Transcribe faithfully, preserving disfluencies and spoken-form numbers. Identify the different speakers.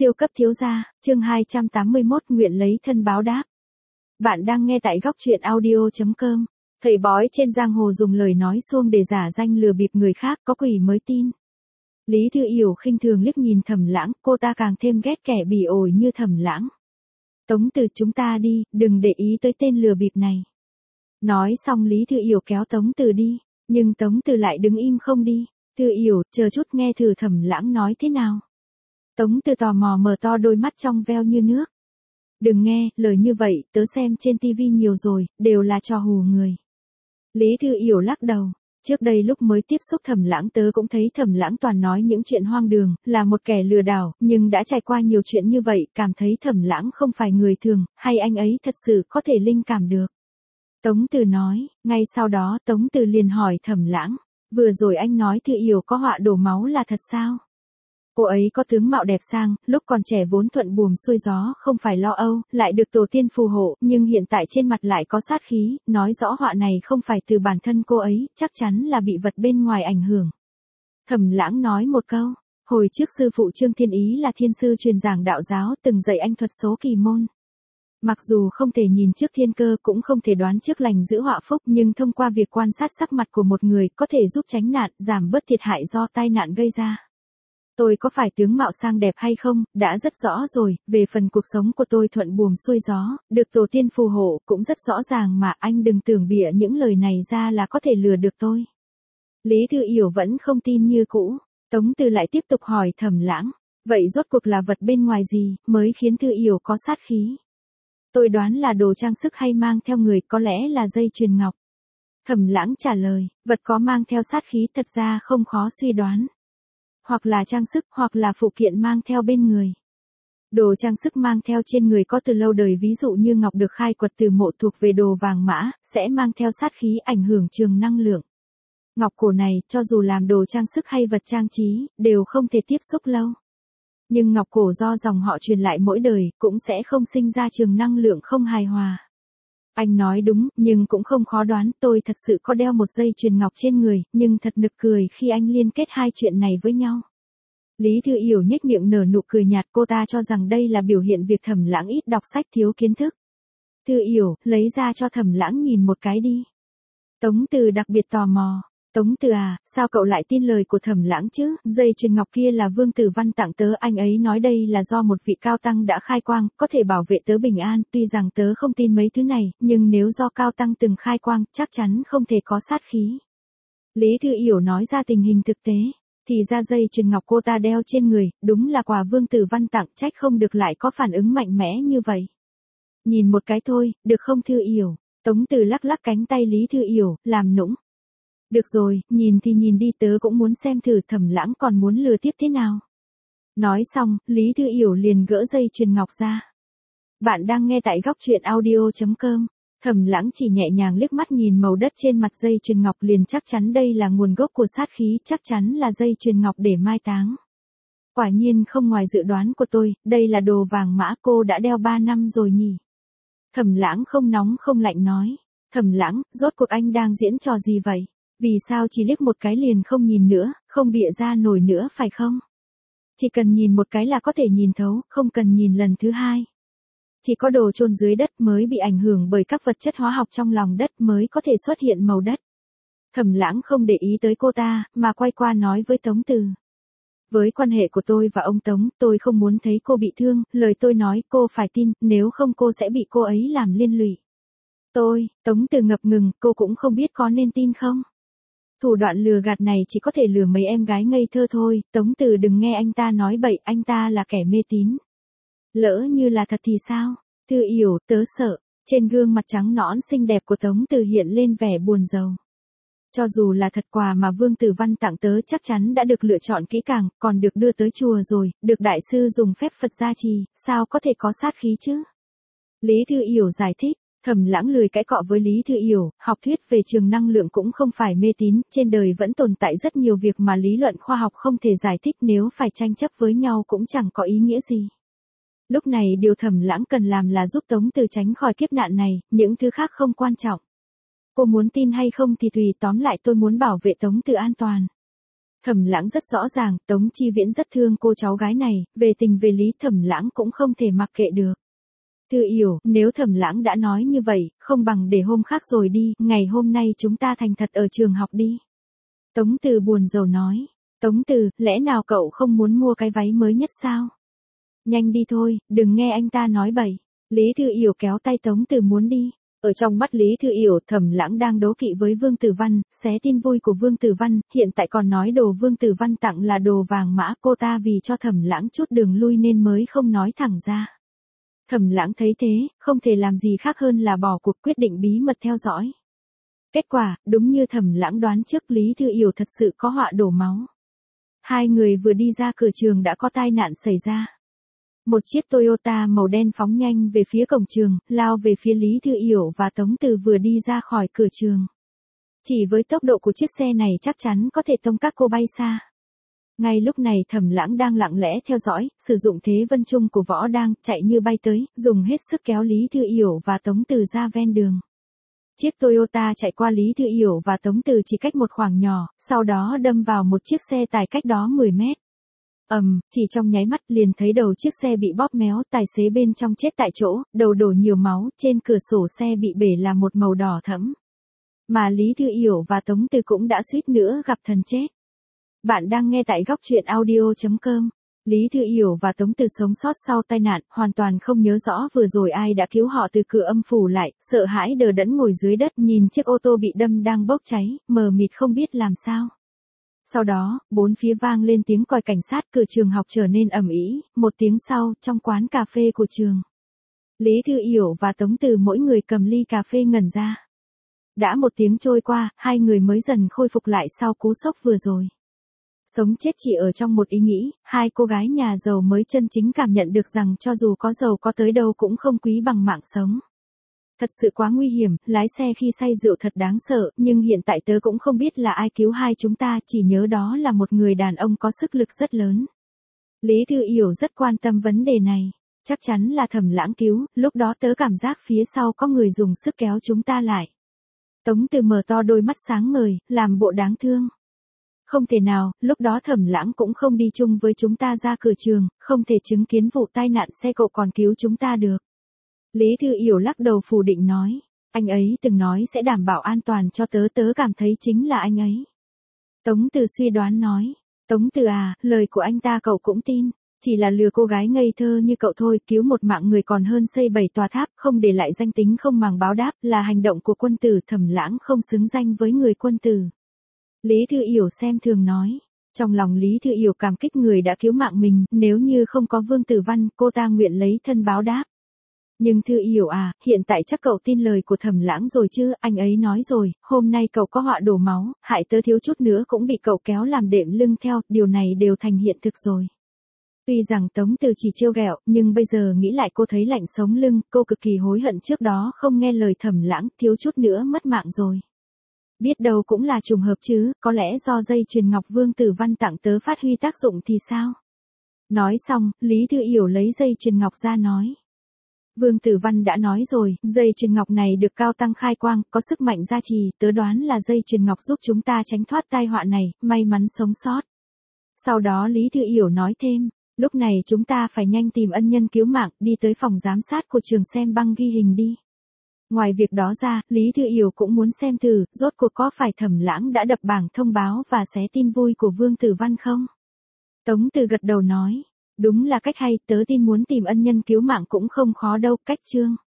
Speaker 1: Siêu cấp thiếu gia, chương hai trăm tám mươi mốt nguyện lấy thân báo đáp. Bạn đang nghe tại góc truyện audio chấm com. Thầy bói trên giang hồ dùng lời nói suông để giả danh lừa bịp người khác, có quỷ mới tin. Lý Thư Yểu khinh thường liếc nhìn Thẩm Lãng, cô ta càng thêm ghét kẻ bỉ ổi như Thẩm Lãng. Tống Từ, chúng ta đi, đừng để ý tới tên lừa bịp này. Nói xong Lý Thư Yểu kéo Tống Từ đi, nhưng Tống Từ lại đứng im không đi. Thư Yểu, chờ chút nghe thử Thẩm Lãng nói thế nào. Tống Từ tò mò mở to đôi mắt trong veo như nước. Đừng nghe, lời như vậy, tớ xem trên tivi nhiều rồi, đều là trò hù người. Lý Thư Yểu lắc đầu. Trước đây lúc mới tiếp xúc Thẩm Lãng tớ cũng thấy Thẩm Lãng toàn nói những chuyện hoang đường, là một kẻ lừa đảo, nhưng đã trải qua nhiều chuyện như vậy, cảm thấy Thẩm Lãng không phải người thường, hay anh ấy thật sự có thể linh cảm được. Tống Từ nói, ngay sau đó Tống Từ liền hỏi Thẩm Lãng, vừa rồi anh nói Thư Yểu có họa đổ máu là thật sao? Cô ấy có tướng mạo đẹp sang, lúc còn trẻ vốn thuận buồm xuôi gió, không phải lo âu, lại được tổ tiên phù hộ, nhưng hiện tại trên mặt lại có sát khí, nói rõ họa này không phải từ bản thân cô ấy, chắc chắn là bị vật bên ngoài ảnh hưởng. Thẩm Lãng nói một câu, hồi trước sư phụ Trương Thiên Ý là thiên sư truyền giảng đạo giáo, từng dạy anh thuật số kỳ môn. Mặc dù không thể nhìn trước thiên cơ cũng không thể đoán trước lành giữ họa phúc, nhưng thông qua việc quan sát sắc mặt của một người có thể giúp tránh nạn, giảm bớt thiệt hại do tai nạn gây ra. Tôi có phải tướng mạo sang đẹp hay không, đã rất rõ rồi, về phần cuộc sống của tôi thuận buồm xuôi gió, được tổ tiên phù hộ, cũng rất rõ ràng mà anh đừng tưởng bịa những lời này ra là có thể lừa được tôi. Lý Thư Yểu vẫn không tin như cũ, Tống Từ lại tiếp tục hỏi Thẩm Lãng, vậy rốt cuộc là vật bên ngoài gì, mới khiến Thư Yểu có sát khí? Tôi đoán là đồ trang sức hay mang theo người, có lẽ là dây chuyền ngọc. Thẩm Lãng trả lời, vật có mang theo sát khí thật ra không khó suy đoán. Hoặc là trang sức, hoặc là phụ kiện mang theo bên người. Đồ trang sức mang theo trên người có từ lâu đời, ví dụ như ngọc được khai quật từ mộ thuộc về đồ vàng mã, sẽ mang theo sát khí ảnh hưởng trường năng lượng. Ngọc cổ này, cho dù làm đồ trang sức hay vật trang trí, đều không thể tiếp xúc lâu. Nhưng ngọc cổ do dòng họ truyền lại mỗi đời, cũng sẽ không sinh ra trường năng lượng không hài hòa. Anh nói đúng, nhưng cũng không khó đoán, tôi thật sự có đeo một dây chuyền ngọc trên người, nhưng thật nực cười khi anh liên kết hai chuyện này với nhau. Lý Thư Yểu nhếch miệng nở nụ cười nhạt, cô ta cho rằng đây là biểu hiện việc Thẩm Lãng ít đọc sách thiếu kiến thức. Thư Yểu, lấy ra cho Thẩm Lãng nhìn một cái đi. Tống Từ đặc biệt tò mò. Tống Từ à, sao cậu lại tin lời của Thẩm Lãng chứ, dây chuyền ngọc kia là Vương Tử Văn tặng tớ, anh ấy nói đây là do một vị cao tăng đã khai quang, có thể bảo vệ tớ bình an, tuy rằng tớ không tin mấy thứ này, nhưng nếu do cao tăng từng khai quang, chắc chắn không thể có sát khí. Lý Thư Yểu nói ra tình hình thực tế, thì ra dây chuyền ngọc cô ta đeo trên người, đúng là quà Vương Tử Văn tặng, trách không được lại có phản ứng mạnh mẽ như vậy. Nhìn một cái thôi, được không Thư Yểu? Tống Từ lắc lắc cánh tay Lý Thư Yểu, làm nũng. Được rồi, nhìn thì nhìn đi, tớ cũng muốn xem thử Thẩm Lãng còn muốn lừa tiếp thế nào. Nói xong, Lý Thư Yểu liền gỡ dây chuyền ngọc ra. Bạn đang nghe tại góc truyện audio chấm com. Thẩm Lãng chỉ nhẹ nhàng liếc mắt nhìn màu đất trên mặt dây chuyền ngọc liền chắc chắn đây là nguồn gốc của sát khí, chắc chắn là dây chuyền ngọc để mai táng. Quả nhiên không ngoài dự đoán của tôi, đây là đồ vàng mã, cô đã đeo ba năm rồi nhỉ. Thẩm Lãng không nóng không lạnh nói. Thẩm Lãng, rốt cuộc anh đang diễn trò gì vậy? Vì sao chỉ liếc một cái liền không nhìn nữa, không bịa ra nổi nữa phải không? Chỉ cần nhìn một cái là có thể nhìn thấu, không cần nhìn lần thứ hai. Chỉ có đồ chôn dưới đất mới bị ảnh hưởng bởi các vật chất hóa học trong lòng đất mới có thể xuất hiện màu đất. Thẩm Lãng không để ý tới cô ta, mà quay qua nói với Tống Từ. Với quan hệ của tôi và ông Tống, tôi không muốn thấy cô bị thương, lời tôi nói cô phải tin, nếu không cô sẽ bị cô ấy làm liên lụy. Tôi, Tống Từ ngập ngừng, cô cũng không biết có nên tin không? Thủ đoạn lừa gạt này chỉ có thể lừa mấy em gái ngây thơ thôi, Tống Từ đừng nghe anh ta nói bậy, anh ta là kẻ mê tín. Lỡ như là thật thì sao? Thư Yểu, tớ sợ. Trên gương mặt trắng nõn xinh đẹp của Tống Từ hiện lên vẻ buồn rầu. Cho dù là thật quà mà Vương Tử Văn tặng tớ chắc chắn đã được lựa chọn kỹ càng, còn được đưa tới chùa rồi, được đại sư dùng phép Phật gia trì, sao có thể có sát khí chứ? Lý Thư Yểu giải thích. Thẩm Lãng lười cãi cọ với Lý Thư Yểu, học thuyết về trường năng lượng cũng không phải mê tín, trên đời vẫn tồn tại rất nhiều việc mà lý luận khoa học không thể giải thích, nếu phải tranh chấp với nhau cũng chẳng có ý nghĩa gì. Lúc này điều Thẩm Lãng cần làm là giúp Tống Từ tránh khỏi kiếp nạn này, những thứ khác không quan trọng. Cô muốn tin hay không thì tùy, tóm lại tôi muốn bảo vệ Tống Từ an toàn. Thẩm Lãng rất rõ ràng, Tống Chi Viễn rất thương cô cháu gái này, về tình về lý Thẩm Lãng cũng không thể mặc kệ được. Thư Yểu, nếu Thẩm Lãng đã nói như vậy, không bằng để hôm khác rồi đi, ngày hôm nay chúng ta thành thật ở trường học đi. Tống Từ buồn rầu nói. Tống Từ, lẽ nào cậu không muốn mua cái váy mới nhất sao? Nhanh đi thôi, đừng nghe anh ta nói bậy. Lý Thư Yểu kéo tay Tống Từ muốn đi. Ở trong mắt Lý Thư Yểu, Thẩm Lãng đang đố kỵ với Vương Tử Văn, xé tin vui của Vương Tử Văn, hiện tại còn nói đồ Vương Tử Văn tặng là đồ vàng mã, cô ta vì cho Thẩm Lãng chút đường lui nên mới không nói thẳng ra. Thẩm Lãng thấy thế, không thể làm gì khác hơn là bỏ cuộc, quyết định bí mật theo dõi. Kết quả, đúng như Thẩm Lãng đoán trước, Lý Thư Yểu thật sự có họa đổ máu. Hai người vừa đi ra cửa trường đã có tai nạn xảy ra. Một chiếc Toyota màu đen phóng nhanh về phía cổng trường, lao về phía Lý Thư Yểu và Tống Từ vừa đi ra khỏi cửa trường. Chỉ với tốc độ của chiếc xe này chắc chắn có thể tông các cô bay xa. Ngay lúc này Thẩm Lãng đang lặng lẽ theo dõi, sử dụng thế vân trung của võ đang chạy như bay tới, dùng hết sức kéo Lý Thư Yểu và Tống Từ ra ven đường. Chiếc Toyota chạy qua Lý Thư Yểu và Tống Từ chỉ cách một khoảng nhỏ, sau đó đâm vào một chiếc xe tải cách đó mười mét. Ầm, um, chỉ trong nháy mắt liền thấy đầu chiếc xe bị bóp méo, tài xế bên trong chết tại chỗ, đầu đổ nhiều máu, trên cửa sổ xe bị bể là một màu đỏ thẫm. Mà Lý Thư Yểu và Tống Từ cũng đã suýt nữa gặp thần chết. Bạn đang nghe tại góc truyện audio chấm com. Lý Thư Yểu và Tống Từ sống sót sau tai nạn, hoàn toàn không nhớ rõ vừa rồi ai đã cứu họ từ cửa âm phủ lại, sợ hãi đờ đẫn ngồi dưới đất nhìn chiếc ô tô bị đâm đang bốc cháy, mờ mịt không biết làm sao. Sau đó, bốn phía vang lên tiếng còi cảnh sát, cửa trường học trở nên ầm ĩ, một tiếng sau, trong quán cà phê của trường. Lý Thư Yểu và Tống Từ mỗi người cầm ly cà phê ngẩn ra. Đã một tiếng trôi qua, hai người mới dần khôi phục lại sau cú sốc vừa rồi. Sống chết chỉ ở trong một ý nghĩ, hai cô gái nhà giàu mới chân chính cảm nhận được rằng cho dù có giàu có tới đâu cũng không quý bằng mạng sống. Thật sự quá nguy hiểm, lái xe khi say rượu thật đáng sợ, nhưng hiện tại tớ cũng không biết là ai cứu hai chúng ta, chỉ nhớ đó là một người đàn ông có sức lực rất lớn. Lý Thư Yểu rất quan tâm vấn đề này. Chắc chắn là Thẩm Lãng cứu, lúc đó tớ cảm giác phía sau có người dùng sức kéo chúng ta lại. Tống Từ mở to đôi mắt sáng ngời, làm bộ đáng thương. Không thể nào, lúc đó Thẩm Lãng cũng không đi chung với chúng ta ra cửa trường, không thể chứng kiến vụ tai nạn xe cộ còn cứu chúng ta được. Lý Thư Yểu lắc đầu phủ định nói, anh ấy từng nói sẽ đảm bảo an toàn cho tớ, tớ cảm thấy chính là anh ấy. Tống Từ suy đoán nói, Tống Từ à, lời của anh ta cậu cũng tin, chỉ là lừa cô gái ngây thơ như cậu thôi, cứu một mạng người còn hơn xây bảy tòa tháp, không để lại danh tính không màng báo đáp, là hành động của quân tử, Thẩm Lãng không xứng danh với người quân tử. Lý Thư Yểu xem thường nói. Trong lòng Lý Thư Yểu cảm kích người đã cứu mạng mình, nếu như không có Vương Tử Văn, cô ta nguyện lấy thân báo đáp. Nhưng Thư Yểu à, hiện tại chắc cậu tin lời của Thẩm Lãng rồi chứ, anh ấy nói rồi, hôm nay cậu có họa đổ máu, hại tớ thiếu chút nữa cũng bị cậu kéo làm đệm lưng theo, điều này đều thành hiện thực rồi. Tuy rằng Tống Từ chỉ trêu ghẹo, nhưng bây giờ nghĩ lại cô thấy lạnh sống lưng, cô cực kỳ hối hận trước đó không nghe lời Thẩm Lãng, thiếu chút nữa mất mạng rồi. Biết đâu cũng là trùng hợp chứ, có lẽ do dây chuyền ngọc Vương Tử Văn tặng tớ phát huy tác dụng thì sao? Nói xong, Lý Thư Yểu lấy dây chuyền ngọc ra nói. Vương Tử Văn đã nói rồi, dây chuyền ngọc này được cao tăng khai quang, có sức mạnh gia trì, tớ đoán là dây chuyền ngọc giúp chúng ta tránh thoát tai họa này, may mắn sống sót. Sau đó Lý Thư Yểu nói thêm, lúc này chúng ta phải nhanh tìm ân nhân cứu mạng, đi tới phòng giám sát của trường xem băng ghi hình đi. Ngoài việc đó ra, Lý Thư Yểu cũng muốn xem thử, rốt cuộc có phải Thẩm Lãng đã đập bảng thông báo và xé tin vui của Vương Tử Văn không? Tống Từ gật đầu nói, đúng là cách hay, tớ tin muốn tìm ân nhân cứu mạng cũng không khó đâu, cách chương.